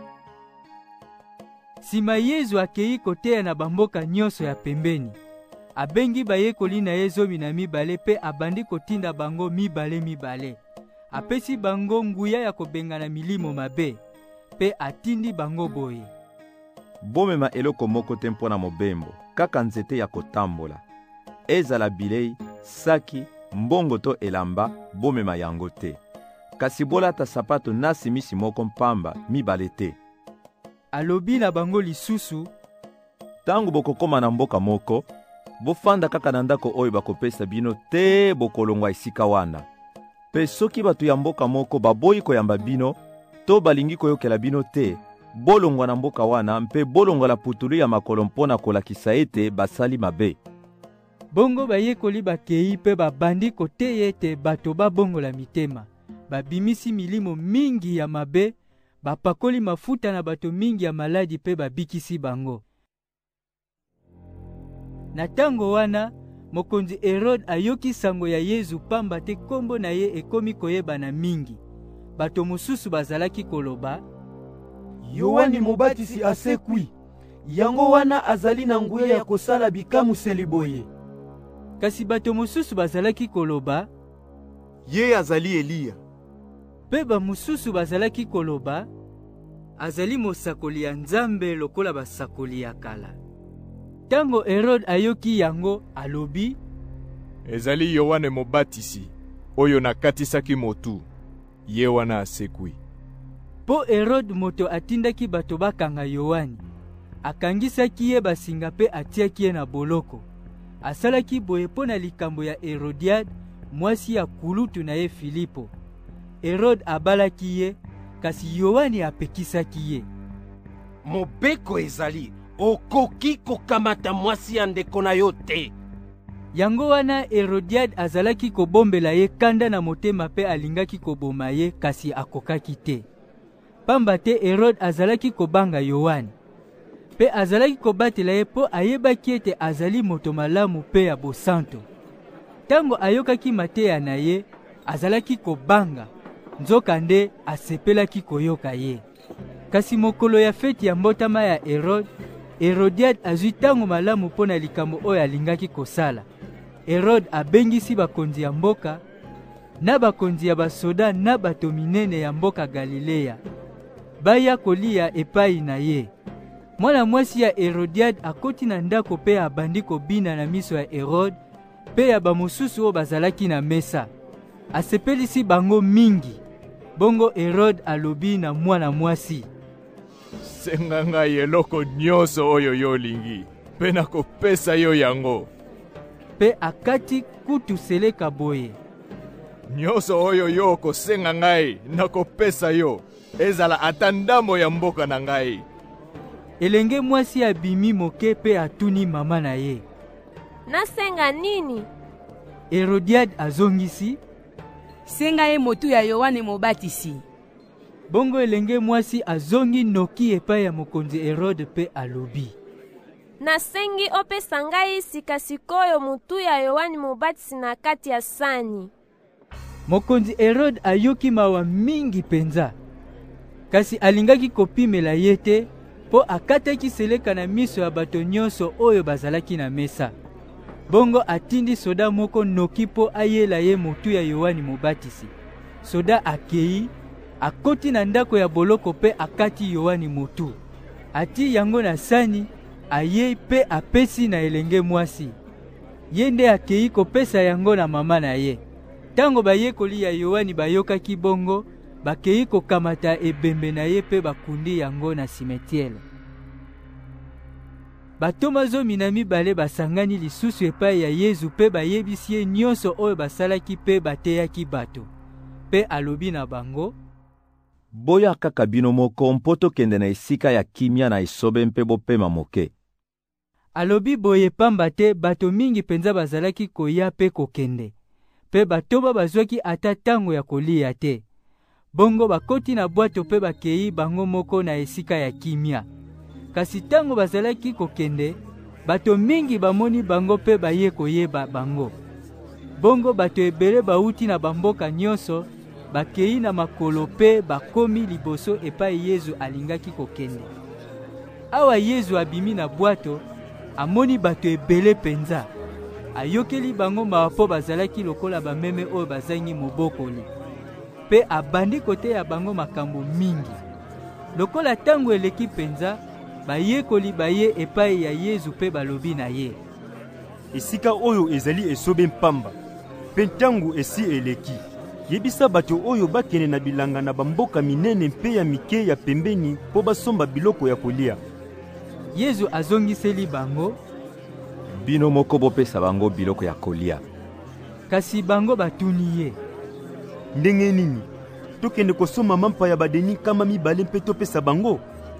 Sima Yesu akei koteya na bamboka nyonso ya pembeni. Abengi bayekoli na ye 12 pe abandi kotinda bango 2. Apesi bango nguya ya kobengana milimo mabe, pe atindi bango boye. Bomema eloko moko te mpona mobembo, kaka nzete ya kotambola. Ezala bilei, saki, mbongo to elamba, bomema yango te. Kasi bolata sapato na simisi moko mpamba 2 te. Alobi na bango lisusu, tango bokokoma na mboka moko, bofanda kaka na ndako oyo bakopesa bino te bokolongwa esika wana. Pe soki bato ya mboka moko baboyi koyamba bino, to balingi koyokela bino te, bolongwa na mboka wana mpe bolongwa la putulu ya makolo mpona kolakisa ete basali mabe. Bongo bayekoli bakei pe babandi koteya ete bato babongola mitema. Babimisi milimo mingi ya mabe, bapakoli mafuta na bato mingi ya maladi pe babikisi bango. Na tango wana, mokonzi Herode ayoki sango ya Yesu pamba te kombo na ye ekomi koyebana mingi. Bato mosusu bazalaki koloba, Yohane Mobatisi asekwi, yango wana azali na nguya ya kosala bikamiseli boye. Kasi bato mosusu bazalaki koloba, ye azali Eliya. Pe bamosusu bazalaki koloba, azali mosakoli ya Nzambe lokola basakoli ya kala. Tango Herode ayoki yango alobi, ezali Yohane Mobatisi, oyo nakatisaki motu, ye wana asekwi. Po Herode moto atindaki bato bakanga Yohane, akangisaki ye basinga pe atiaki ye na boloko. Asalaki boye po na likambo ya Herodiade, mwasi ya kulutu na ye Filipo. Herode abalaki ye, kasi Yohane apekisaki ye. Mobeko ezali, okoki kokamata mwasi ya ndeko na yo te. Yango wana Herodiade azalaki kobombela ye kanda na motema pe alingaki koboma ye, kasi akokaki te. Pamba te Herode azalaki kobanga Yohane. Pe azalaki kobatela ye po ayebaki ete azali moto malamu pe ya bosanto. Tango ayokaki mateya na ye, azalaki kobanga, nzoka nde asepelaki koyoka ye. Kasi mokolo ya feti ya mbotama ya Herode, Herodiade azwi ntango malamu mpo na likambo oyo alingaki kosala. Herode abengisi bakonzi ya mboka na bakonzi ya basoda na bato minene ya mboka Galilea, baya kolia epai na ye. Mwana mwasi ya Herodiade akoti na ndako mpe abandi kobina na miso ya Herode mpe ya bamosusu oyo bazalaki na mesa. Asepelisi bango mingi. Bongo Herode alobi na mwana mwasi: senga ngai eloko nyonso oyo yo olingi, mpe nakopesa yo yango. Mpe akati kutu seleka boye: nyonso oyo yo okosenga ngai nakopesa yo, ezala ata ndambo ya mboka na ngai. Elenge mwasi abimi moke mpe atuni mama na ye: nasenga nini? Herodiade azongisi: senga ye motu ya Yohane Mobatisi. Bongo elenge mwasi azongi noki epai ya mokonzi Herode mpe alobi: nasengi opesa ngai sikasikoyo motu ya Yohane Mobatisi na kati ya sani. Mokonzi Herode ayoki mawa mingi penza, kasi alingaki kopimela ye te mpo akataki seleka na miso ya bato nyonso oyo bazalaki na mesa. Bongo atindi soda moko noki mpo ayela ye motu ya Yohane Mobatisi. Soda akei, akoti na ndako ya boloko mpe akati Yohane motu. Ati yango na sani, ayei mpe apesi na elenge mwasi. Ye nde akei kopesa yango na mama na ye. Tango bayekoli ya Yohane bayokaki bongo, bakei kokamata ebembe na ye mpe bakundi yango na simetiele. Batoma 12 basangani lisusu epai ya Yesu mpe bayebisi ye nyonso oyo basalaki mpe bateyaki bato. Mpe alobi na bango: boya kaka bino moko mpo tokende na esika ya kimia na esobe mpe bopema moke. Alobi boye pamba te bato mingi penza bazalaki koya mpe kokende. Mpe batoma bazwaki ata tango ya kolia te. Bongo bakoti na bwato mpe bakei bango moko na esika ya kimia. Kasi tango bazalaki kokende, bato mingi bamoni bango mpe baye koyeba bango. Bongo bato ebele bauti na bamboka nyonso, bakei na makolo mpe bakomi liboso epai Yesu alingaki kokende. Awa Yesu abimi na bwato, amoni bato ebele penza. Ayokeli bango mawa mpo bazalaki lokola bameme oyo bazangi mobokoli. Mpe abandi kote ya bango makambo mingi. Lokola tango eleki penza, bayekoli baye epai ya Yesu mpe balobi na ye: esika oyo ezali esobe mpamba, mpe ntango esi eleki. Yebisa bato oyo bakende na bilanga na bamboka minene mpe ya mike ya pembeni mpo basomba biloko ya kolia. Yesu azongiseli bango: bino moko bopesa bango biloko ya kolia. Kasi bango batuni ye: ndenge nini? Tokende kosomba mampa ya badeni 200 mpe topesa bango?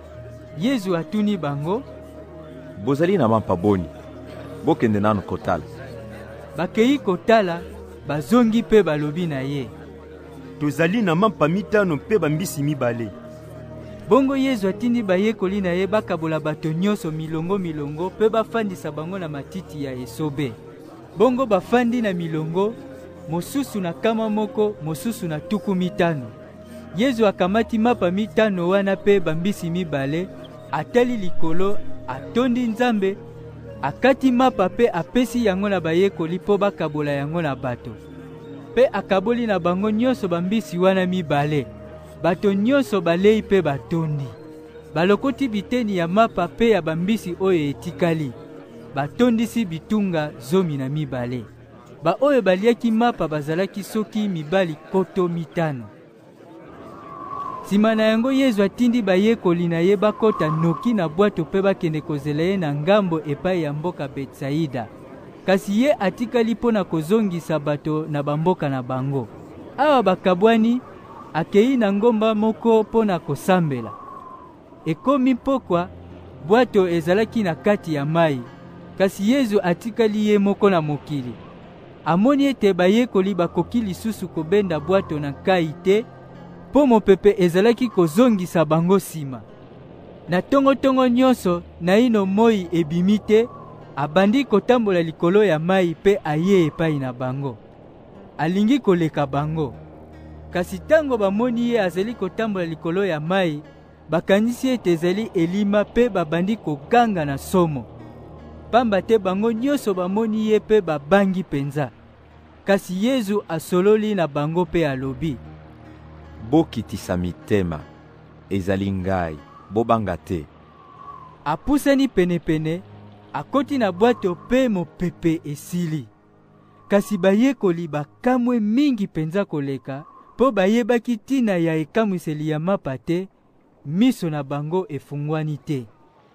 Yesu atuni bango: bozali na mampa boni, bokende nano kotala. Bakei kotala, bazongi mpe balobi na ye: tozali na mampa 5 mpe bambisi 2. Bongo Yesu atindi bayekoli na ye bakabola bato nyonso milongo mpe bafandisa bango na matiti ya esobe. Bongo bafandi na milongo, mosusu na kama moko, mosusu na 50. Yesu akamati mapa 5 wana mpe bambisi 2, atali likolo, atondi Nzambe, akati mapa mpe apesi yango na bayekoli mpo bakabola yango na bato. Mpe akaboli na bango nyonso bambisi wana 2. Bato nyonso balei mpe batondi. Balokoti biteni ya mapa mpe ya bambisi oyo etikali. Batondisi bitunga 12. Ba oyo baliaki mapa bazalaki soki mibali 5. Sima na yango Yesu atindi bayekoli na ye bakota noki na bwato mpe bakende kozela ye na ngambo epai ya mboka Betsaida. Kasi ye atikali mpo na kozongisa bato na bamboka na bango. Awa bakabwani, akei na ngomba moko mpo na kosambela. Ekomi pokwa, bwato ezalaki na kati ya mai, kasi Yesu atikali ye moko na mokili. Amoni ete bayekoli bakoki lisusu kobenda bwato na kai te, mpo mopepe ezalaki kozongisa bango sima. Na tongo nyonso naino moi ebimi te, abandi kotambola likolo ya mai mpe aye epai na bango. Alingi koleka bango. Kasi tango bamoni ye azali kotambola likolo ya mai, bakanisi ete ezali elima mpe babandi koganga na somo. Pamba te bango nyonso bamoni ye mpe babangi penza. Kasi Yesu asololi na bango mpe alobi: bokitisa mitema, ezali ngai, bobanga te. Apusani penepene, akoti na bwato mpe mopepe esili. Kasi bayekoli bakamwe mingi penza koleka, po bayebaki tina ya ekamwiseli ya mapa te, miso na bango efungwani te.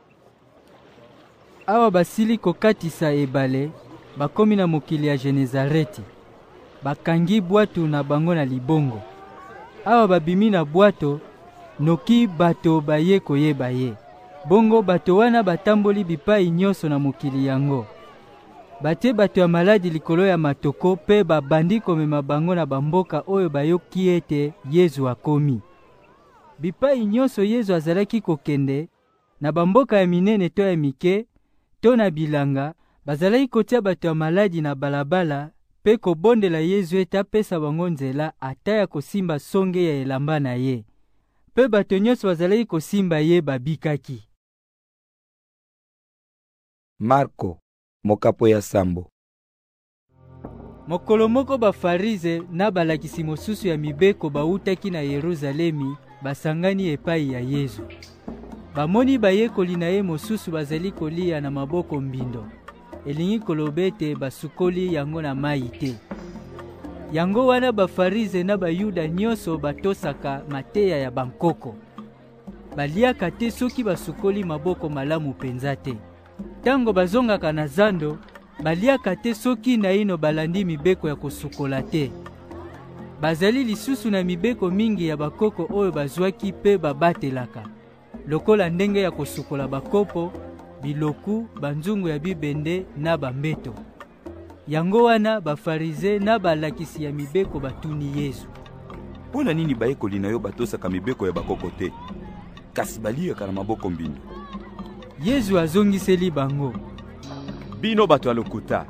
Awa basili kokatisa ebale, bakomi na mokili ya Genezareti. Bakangi bwato na bango na libongo. Awa babimi na bwato, noki bato baye koyeba ye. Bongo bato wana batamboli bipai nyonso na mokili yango. Batie bato ya maladi likolo ya matoko pe babandi komema bango na bamboka oyo bayoki ete Yesu akomi. Bipai nyonso Yesu azalaki kokende, na bamboka ya minene to ya mike, to na bilanga, bazalaki kotia bato ya maladi na balabala, pe kobondela Yesu ete apesa bango nzela ata ya kosimba songe ya elamba na ye. Pe bato nyonso bazalaki kosimba ye babikaki. Marko, mokapo ya sambo. Mokolo moko bafarize na balakisi mosusu ya mibeko bautaki na Yerusalemi basangani epai ya Yesu. Bamoni bayekoli na ye mosusu bazali kolia na maboko mbindo. Elingi koloba ete basukoli yango na mai te. Yango wana bafarize na bayuda nyonso batosaka mateya ya bankoko. Baliaka te soki basukoli maboko malamu penza te. Tango bazongaka na zando, baliaka te soki na ino balandi mibeko ya kosukola te. Bazali lisusu na mibeko mingi ya bakoko oyo bazwaki pe babatelaka, lokola ndenge ya kosukola bakopo, biloku, banzungu ya bibende na bambeto. Yango wana bafarize na balakisi ya mibeko batuni Yesu: pona nini bayekoli na yo batosaka mibeko ya bakoko te, kasi baliaka na maboko mbindo? Yesu azongiseli bango: bino bato ya lokuta,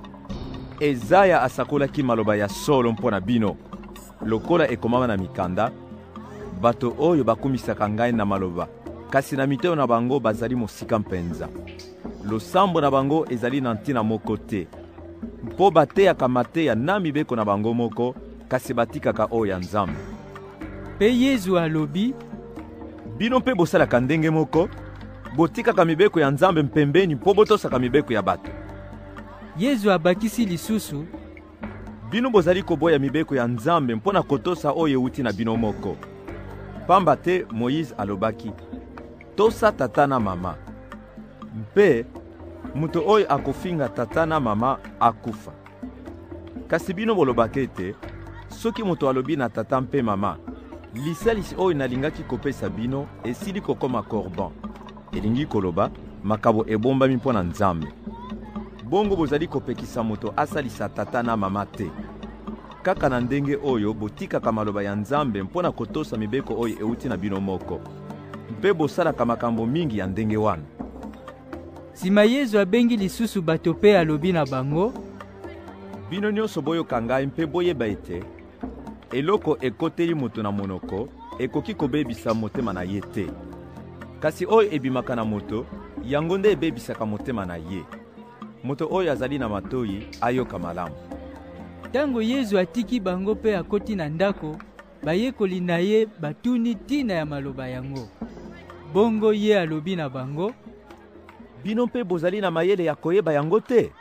Ezaya asakolaki maloba ya solo mpona bino, lokola ekomama na mikanda, bato oyo bakumisaka ngai na maloba, kasi na miteo na bango bazali mosika mpenza. Losambo na bango ezali na ntina moko te, mpo bateyaka mateya na mibeko na bango moko, kasi batikaka oyo ya Nzambe. Pe Yesu alobi: bino mpe bosalaka ndenge moko, botikaka mibeko ya Nzambe mpembeni mpo botosaka mibeko ya bato. Yesu abakisi lisusu: bino bozali koboya mibeko ya Nzambe mpo na kotosa oyo euti na bino moko. Pamba te Moïse alobaki: tosa tata na mama. Mpe muto oyo akofinga tata na mama akufa. Kasi bino bolobaki ete soki muto alobi na tata mpe mama: lisalisi oyo nalingaki kopesa bino esili kokoma korban, elingi koloba makabo ebombami mpo na Nzambe. Bongo bozali kopekisa moto asalisa tata na mama te. Kaka na ndenge oyo botikaka maloba ya Nzambe mpo na kotosa mibeko oyo euti na bino moko, mpe bosalaka makambo mingi ya ndenge wana. Sima Yesu abengi lisusu bato pe alobi na bango: bino nyonso boyoka ngai mpe boyeba ete eloko ekoteli moto na monoko ekoki kobebisa motema na ye te. Kasi oyo ebimaka na moto, yango nde ebebisaka motema na ye. Moto oyo azali na matoyi ayoka malamu. Tango Yesu atiki bango pe akoti na ndako, bayekoli na ye batuni tina ya maloba yango. Bongo ye alobi na bango: bino mpe bozali na mayele ya koyeba yango te?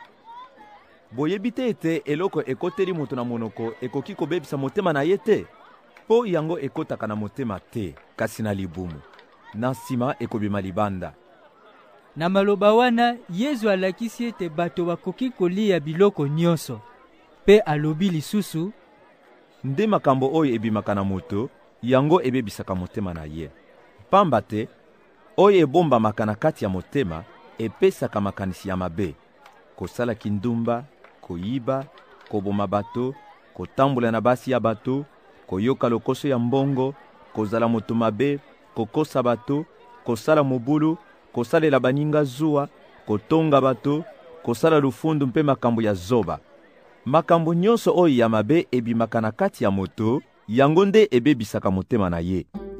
Boyebi te ete eloko ekoteli moto na monoko ekoki kobebisa motema na ye te? Po yango ekotaka na motema te, kasi na libumu. Na nsima ekobima libanda. Na maloba wana, Yesu alakisi ete bato bakoki kolia biloko nyonso. Pe alobi lisusu: nde makambo oyo ebimaka na moto, yango ebebisaka motema na ye. Pamba te, oyo ebombamaka na kati ya motema, epesaka makanisi ya mabe: kosala kindumba, koyiba, koboma bato, kotambola na basi ya bato, koyoka lokoso ya mbongo, kozala moto mabe, kokosa bato, kosala mobulu, kosalela baninga zuwa, kotonga bato, kosala lufundu mpe makambo ya zoba. Makambo nyonso oyo ya mabe ebimaka na kati ya moto, yango nde ebebisaka motema na ye.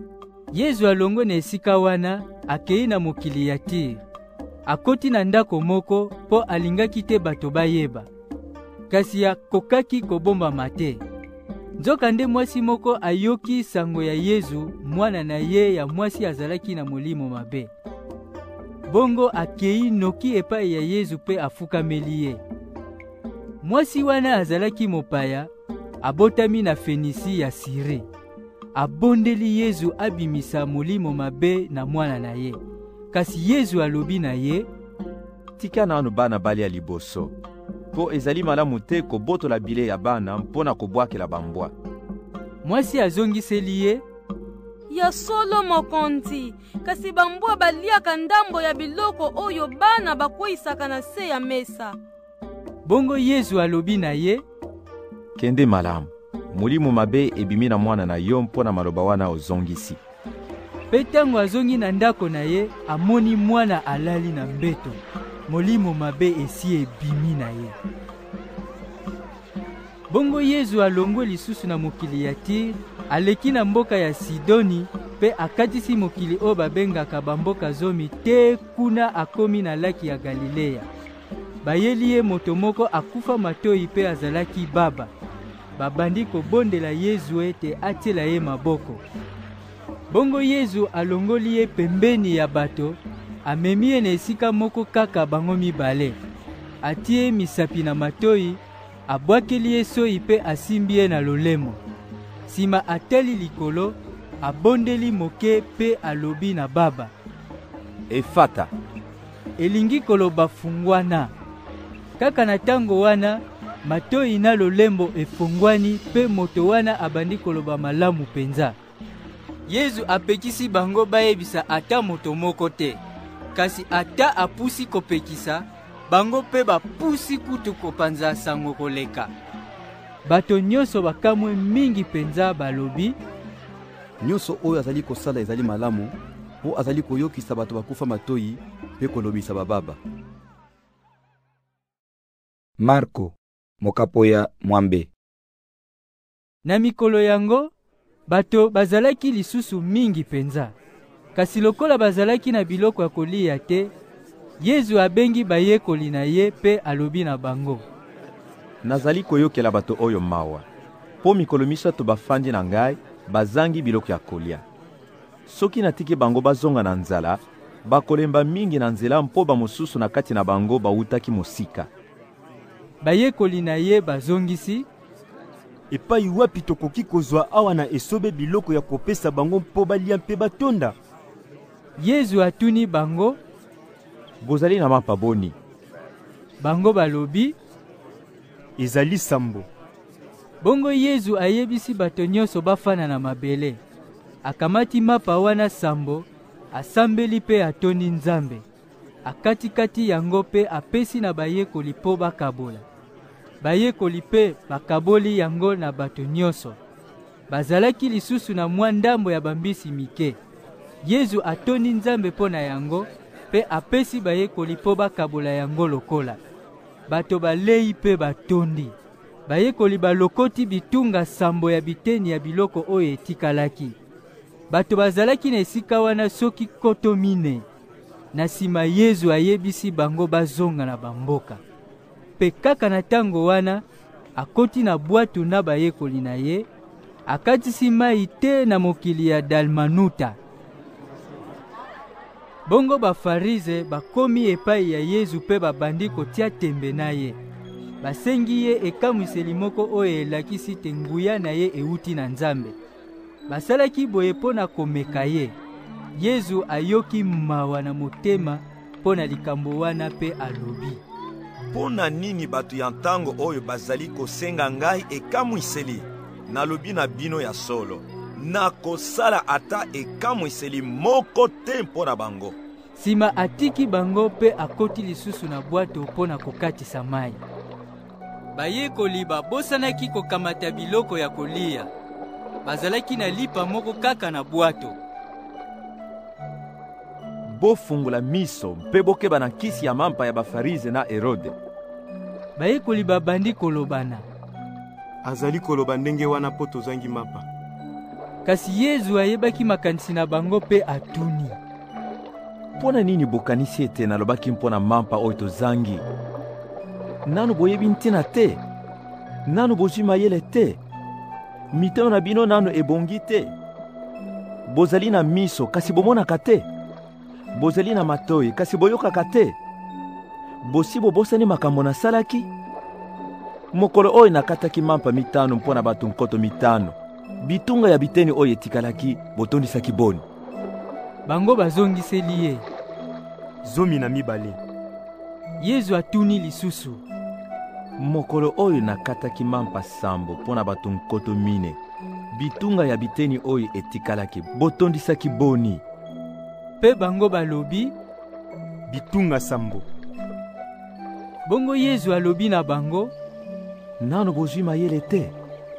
Yesu alongo na esika wana akei na mokili ya Tire. Akoti na ndako moko po alingaki te bato bayeba. Kasi akokaki kobomba mate. Nzoka nde mwasi moko ayoki sango ya Yesu, mwana na ye ya mwasi azalaki na molimo mabe. Bongo akei noki epai ya Yesu pe afukameli ye. Mwasi wana azalaki mopaya, abotami na Fenisi ya Siri. Abondeli Yesu abimisa molimo mabe na mwana na ye. Kasi Yesu alobi na ye, tika nanu bana bali ya liboso, po ezali malamu te kobotola bile ya bana mpona kobwakela bambwa. Mwasi azongiseli ye, ya solo mokonzi, kasi bambwa baliaka ndambo ya biloko oyo bana bakweyisaka na se ya mesa. Bongo Yesu alobi na ye, kende malamu, molimo mabe ebimi na mwana na yo mpona maloba wana ozongisi. Pe tango azongi na ndako na ye, amoni mwana alali na mbeto. Molimo mabe esi ebimi na ye. Bongo Yesu alongwe lisusu na mokili ya Tire, aleki na mboka ya Sidoni, pe akatisi mokili o babengaka bamboka zomi te kuna akomi na laki ya Galilea. Bayeli ye moto moko akufa matoi pe azalaki baba. Babandi kobondela Yesu ete atiela ye maboko. Bongo Yesu alongoli ye pembeni ya bato, amemi ye na esika moko kaka bango mibale. Atie misapi na matoi, abwakeli ye soi pe asimbi ye na lolemo. Sima ateli likolo, abondeli moke pe alobi na baba, efata. Elingi koloba fungwana. Kaka na tango wana, matoi na lolembo efungwani pe moto wana abandi koloba malamu penza. Yesu apekisi bango bayebisa ata moto moko te. Kasi ata apusi kopekisa, bango pe bapusi kutu kopanza sango koleka. Bato nyonso bakamwe mingi penza balobi, nyonso oyo azali kosala ezali malamu, po azali koyokisa bato bakufa matoi pe kolobisa bababa. Marko, mokapo ya mwambe. Na mikolo yango, bato bazalaki lisusu mingi penza. Kasi lokola bazalaki na biloko ya kolia te, Yesu abengi bayekoli na ye pe alobi na bango, nazali koyokela bato oyo mawa, po mikolo misato bafandi na ngai bazangi biloko ya kolia. Soki natiki bango bazonga na nzala, bakolemba mingi na nzela mpo bamosusu na kati na bango bautaki mosika. Bayekoli na ye bazongisi, epai wapi tokoki kozwa awa na esobe biloko ya kopesa bango mpo balia mpe batonda? Yesu atuni bango, bozali na mapa boni? Bango balobi, ezali sambo. Bongo Yesu ayebisi bato nyonso bafana na mabele. Akamati mapa wana sambo, asambeli pe atoni Nzambe. Akati-kati yango pe apesi na bayekoli po bakabola. Bayekoli pe bakaboli yango na bato nyonso. Bazalaki lisusu na mwa ndambo ya bambisi mike. Yesu atoni Nzambe po na yango, pe apesi bayekoli po bakabola yango lokola. Bato balei pe batondi. Bayekoli balokoti bitunga sambo ya biteni ya biloko oyo etikalaki. Bato bazalaki na esika wana soki koto mine. Na sima Yesu ayebisi bango bazonga na bamboka. Pe kaka na tango wana, akoti na bwatu na bayekoli na ye, akatisi mai te na mokili ya Dalmanuta. Bongo bafarize bakomi epai ya Yesu pe babandi kotia tembe na ye. Basengi ye ekamwiseli moko oyo elakisi te nguya na ye euti na Nzambe. Basalaki boye po na komeka ye. Yesu ayoki mawa na motema po na likambo wana pe alobi, pona nini bato ya ntango oyo bazali kosenga ngai ekamwiseli? Nalobi na bino ya solo, nakosala ata ekamwiseli moko te mpona bango. Sima atiki bango pe akoti lisusu na bwato po na kokatisa mai. Bayekoli babosanaki kokamata biloko ya kolia. Bazalaki na lipa moko kaka na bwato. Bofungula miso mpe bokeba na kisi ya mampa ya bafarize na Herode. Bayekoli babandi kolobana, azali koloba ndenge wana po tozangi mapa. Kasi Yesu ayebaki makanisi na bango mpe atuni: Mpona nini bokanisi ete nalobaki mpona mampa oyo tozangi? Nanu boyebi ntina te? Nanu bozwi mayele te? Mitema na bino nanu ebongi te? Bozali na miso kasi bomonaka te? Bozali na matoyi kasi boyokaka te? Bosi bobosani makambo nasalaki? Mokolo oyo nakataki mampa 5 mpona bato nkoto 5, bitunga ya biteni oyo etikalaki botondisaki boni. Bango bazongiseli ye: 12. Yesu atuni lisusu: Mokolo oyo nakataki mampa 7 mpona bato nkoto 4, bitunga ya biteni oyo etikalaki botondisaki boni. Pe bango balobi: bitunga 7. Bongo Yesu alobi na bango: Nanu bozwi mayele te?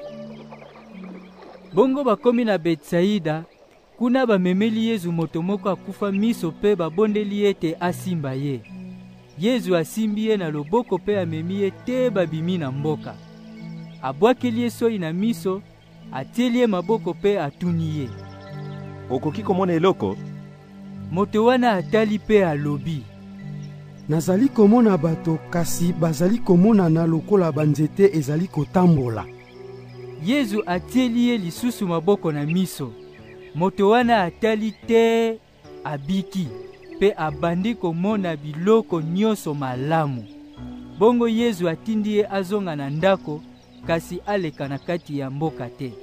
Bongo bakomi na Betsaida, kuna bamemeli Yesu moto moko akufa miso pe babondeli ete asimba ye. Yesu asimbi ye na loboko pe amemi ye te babimi na mboka. Abwakeli ye soyi na miso, atieli ye maboko pe atuni ye: Okoki komona eloko? Moto wana atali pe alobi: Nazali komona bato kasi bazali komonana lokola banzete ezali kotambola. Yesu atieli ye lisusu maboko na miso. Moto wana atali te, abiki pe abandi komona biloko nyonso malamu. Bongo Yesu atindi ye azonga na ndako, kasi aleka na kati ya mboka te.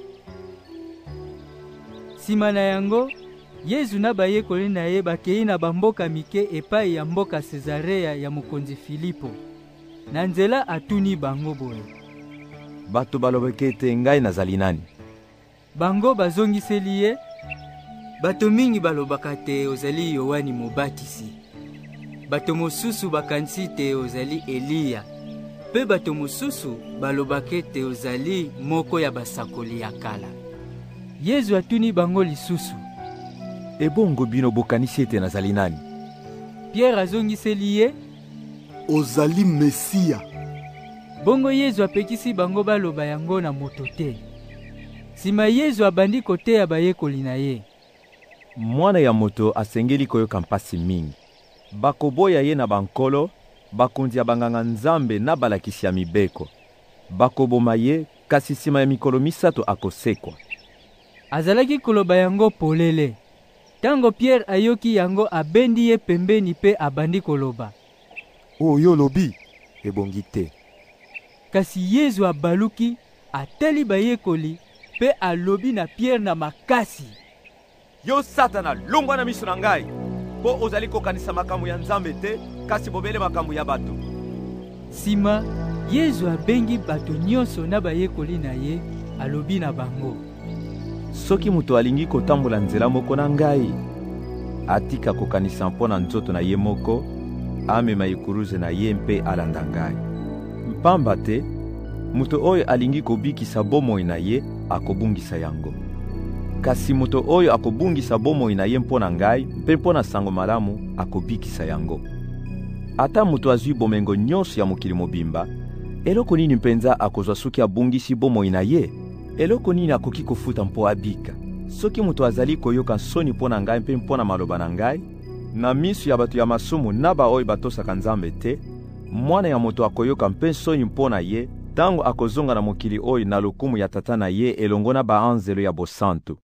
Sima na yango, Yesu na bayekoli na ye bakei na bamboka mike epai ya mboka Cesarea ya mokonzi Filipo. Na nzela atuni bango boye: Bato balobaki ete ngai nazali nani? Bango bazongiseli ye: Bato mingi balobaka te ozali Yohani Mobatisi. Bato mosusu bakanisi te ozali Eliya. Pe bato mosusu balobaka ete ozali moko ya basakoli ya kala. Yesu atuni bango lisusu: Ebongo bino bokanisi ete nazali nani? Pierre azongiseli ye: Ozali Mesia. Bongo Yesu apekisi bango baloba yango na moto te. Sima Yesu abandi koteya bayekoli na ye: Mwana ya moto asengeli koyoka mpasi mingi. Bakoboya ye na bankolo, bakonzi ya banganga nzambe na balakisi ya mibeko. Bakoboma ye, kasi sima ya mikolo 3 akosekwa. Azalaki koloba yango polele. Tango Pierre ayoki yango, abendi ye pembeni pe abandi koloba: Oyo lobi ebongi te. Kasi Yesu abaluki, ateli bayekoli pe alobi na Pierre na makasi: Yo Satana, longwa na miso na ngai, po ozali kokanisa makambo ya Nzambe te, kasi bobele makambo ya bato. Sima, Yesu abengi bato nyonso na bayekoli na ye, alobi na bango: Soki moto alingi kotambola nzela moko na ngai, atika kokanisa mpona nzoto na ye moko, amema ekuruze na ye mpe alanda ngai. Mpamba te, moto oyo alingi kobikisa bomoi na ye, akobungisa yango. Kasi moto oyo akobungisa bomoi na ye mpona ngai, mpe mpona sango malamu, akobikisa yango. Ata moto azwi bomengo nyonso ya mokili mobimba, eloko nini mpenza akozwa soki abungisi bomoi na ye? Eloko nini akoki kofuta mpo abika? Soki moto azali koyoka soni mpona ngai mpe mpona maloba na ngai, na miso ya bato ya masumu na baoyo batosaka Nzambe te, mwana ya moto akoyoka mpe soni mpona ye, tango akozonga na mokili oyo na lokumu ya tata na ye elongo na baanzelo ya bosantu.